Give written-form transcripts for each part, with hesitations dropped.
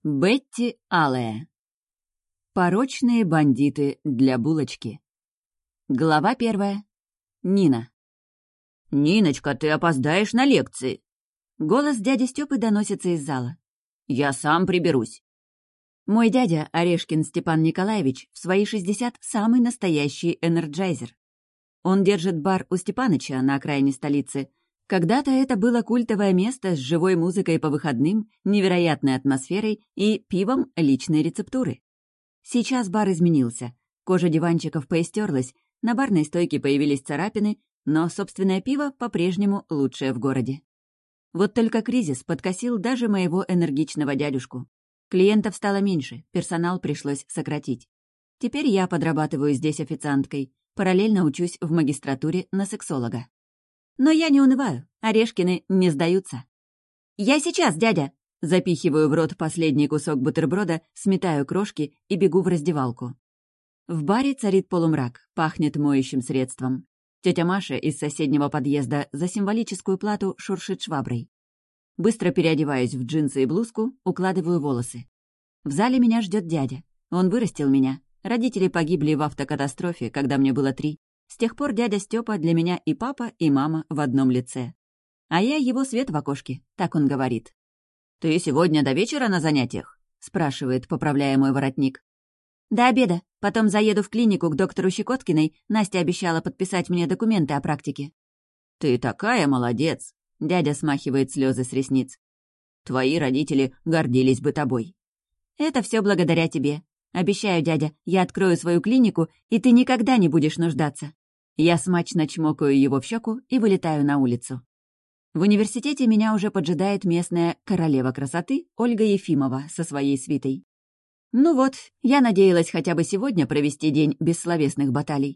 Бетти Аллея. Порочные бандиты для булочки. Глава 1. Нина. «Ниночка, ты опоздаешь на лекции!» Голос дяди Стёпы доносится из зала. «Я сам приберусь!» Мой дядя, Орешкин Степан Николаевич, в свои 60 самый настоящий энерджайзер. Он держит бар у Степаныча на окраине столицы. Когда-то это было культовое место с живой музыкой по выходным, невероятной атмосферой и пивом личной рецептуры. Сейчас бар изменился. Кожа диванчиков поистерлась, на барной стойке появились царапины, но собственное пиво по-прежнему лучшее в городе. Вот только кризис подкосил даже моего энергичного дядюшку. Клиентов стало меньше, персонал пришлось сократить. Теперь я подрабатываю здесь официанткой, параллельно учусь в магистратуре на сексолога. Но я не унываю, Орешкины не сдаются. «Я сейчас, дядя!» Запихиваю в рот последний кусок бутерброда, сметаю крошки и бегу в раздевалку. В баре царит полумрак, пахнет моющим средством. Тетя Маша из соседнего подъезда за символическую плату шуршит шваброй. Быстро переодеваюсь в джинсы и блузку, укладываю волосы. В зале меня ждет дядя. Он вырастил меня. Родители погибли в автокатастрофе, когда мне было 3. С тех пор дядя Стёпа для меня и папа, и мама в одном лице. А я его свет в окошке, так он говорит. «Ты сегодня до вечера на занятиях?» — спрашивает, поправляя мой воротник. «До обеда. Потом заеду в клинику к доктору Щекоткиной. Настя обещала подписать мне документы о практике». «Ты такая молодец!» — дядя смахивает слезы с ресниц. «Твои родители гордились бы тобой». «Это все благодаря тебе. Обещаю, дядя, я открою свою клинику, и ты никогда не будешь нуждаться». Я смачно чмокаю его в щеку и вылетаю на улицу. В университете меня уже поджидает местная королева красоты Ольга Ефимова со своей свитой. Ну вот, я надеялась хотя бы сегодня провести день без словесных баталий.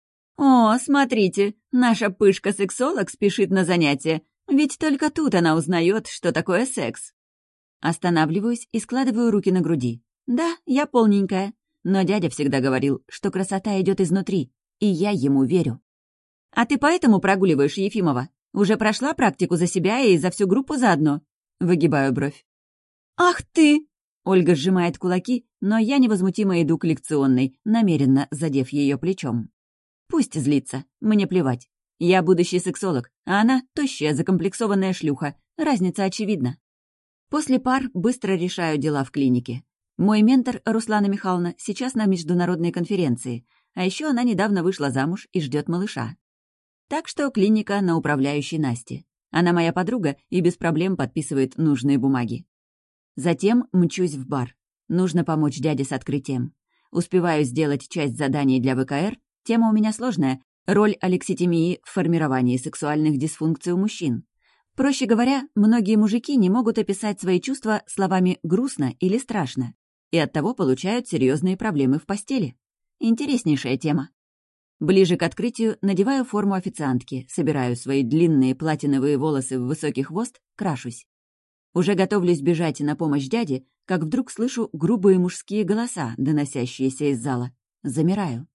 «О, смотрите, наша пышка-сексолог спешит на занятия, ведь только тут она узнает, что такое секс». Останавливаюсь и складываю руки на груди. Да, я полненькая, но дядя всегда говорил, что красота идет изнутри, и я ему верю. «А ты поэтому прогуливаешь Ефимова? Уже прошла практику за себя и за всю группу заодно?» Выгибаю бровь. «Ах ты!» Ольга сжимает кулаки, но я невозмутимо иду к лекционной, намеренно задев ее плечом. Пусть злится, мне плевать. Я будущий сексолог, а она тощая, закомплексованная шлюха. Разница очевидна. После пар быстро решаю дела в клинике. Мой ментор, Руслана Михайловна, сейчас на международной конференции, а еще она недавно вышла замуж и ждет малыша. Так что клиника на управляющей Насте. Она моя подруга и без проблем подписывает нужные бумаги. Затем мчусь в бар. Нужно помочь дяде с открытием. Успеваю сделать часть заданий для ВКР. Тема у меня сложная. Роль алекситимии в формировании сексуальных дисфункций у мужчин. Проще говоря, многие мужики не могут описать свои чувства словами «грустно» или «страшно», и оттого получают серьезные проблемы в постели. Интереснейшая тема. Ближе к открытию надеваю форму официантки, собираю свои длинные платиновые волосы в высокий хвост, крашусь. Уже готовлюсь бежать на помощь дяде, как вдруг слышу грубые мужские голоса, доносящиеся из зала. Замираю.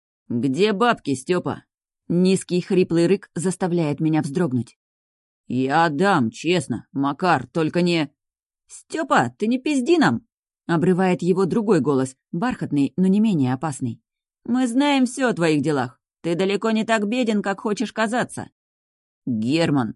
«Где бабки, Стёпа?» Низкий хриплый рык заставляет меня вздрогнуть. «Я отдам, честно, Макар, только не...» «Стёпа, ты не пизди нам!» Обрывает его другой голос, бархатный, но не менее опасный. «Мы знаем все о твоих делах. Ты далеко не так беден, как хочешь казаться». «Герман!»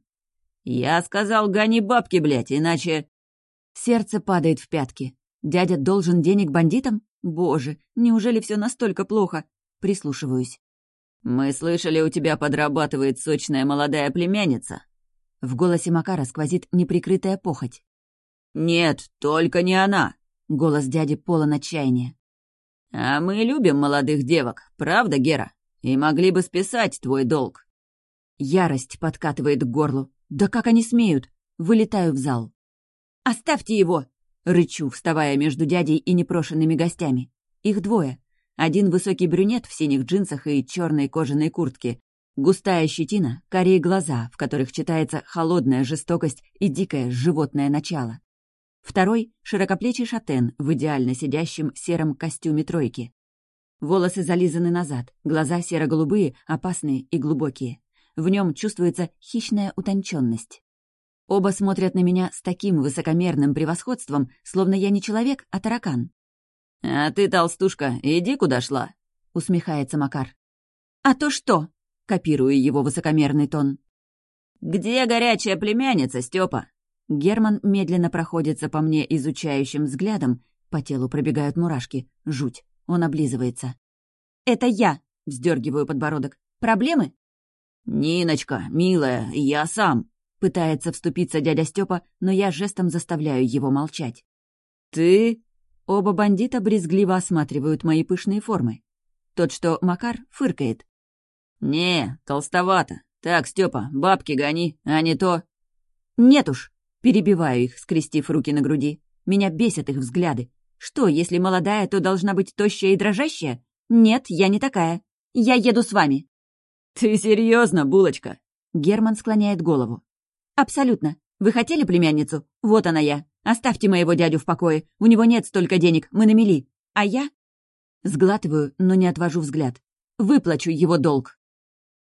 «Я сказал, гони бабки, блядь, иначе...» Сердце падает в пятки. Дядя должен денег бандитам? Боже, неужели все настолько плохо? Прислушиваюсь. «Мы слышали, у тебя подрабатывает сочная молодая племянница». В голосе Макара сквозит неприкрытая похоть. «Нет, только не она!» Голос дяди полон отчаяния. «А мы любим молодых девок, правда, Гера? И могли бы списать твой долг». Ярость подкатывает к горлу. «Да как они смеют?» Вылетаю в зал. «Оставьте его!» Рычу, вставая между дядей и непрошенными гостями. Их двое. Один высокий брюнет в синих джинсах и черной кожаной куртке. Густая щетина, карие глаза, в которых читается холодная жестокость и дикое животное начало. Второй — широкоплечий шатен в идеально сидящем сером костюме тройки. Волосы зализаны назад, глаза серо-голубые, опасные и глубокие. В нем чувствуется хищная утонченность. Оба смотрят на меня с таким высокомерным превосходством, словно я не человек, а таракан. «А ты, толстушка, иди куда шла», — усмехается Макар. «А то что?» — копирую его высокомерный тон. «Где горячая племянница, Степа?» Герман медленно проходится по мне изучающим взглядом, по телу пробегают мурашки. Жуть. Он облизывается. «Это я!» — вздергиваю подбородок. «Проблемы?» «Ниночка, милая, я сам!» — пытается вступиться дядя Степа, но я жестом заставляю его молчать. «Ты?» — оба бандита брезгливо осматривают мои пышные формы. Тот, что Макар, фыркает. «Не, толстовато. Так, Степа, бабки гони, а не то...» «Нет уж!» — перебиваю их, скрестив руки на груди. Меня бесят их взгляды. Что, если молодая, то должна быть тощая и дрожащая? Нет, я не такая. Я еду с вами. «Ты серьезно, булочка?» Герман склоняет голову. «Абсолютно. Вы хотели племянницу? Вот она я. Оставьте моего дядю в покое. У него нет столько денег, мы на мели. А я...» Сглатываю, но не отвожу взгляд. «Выплачу его долг».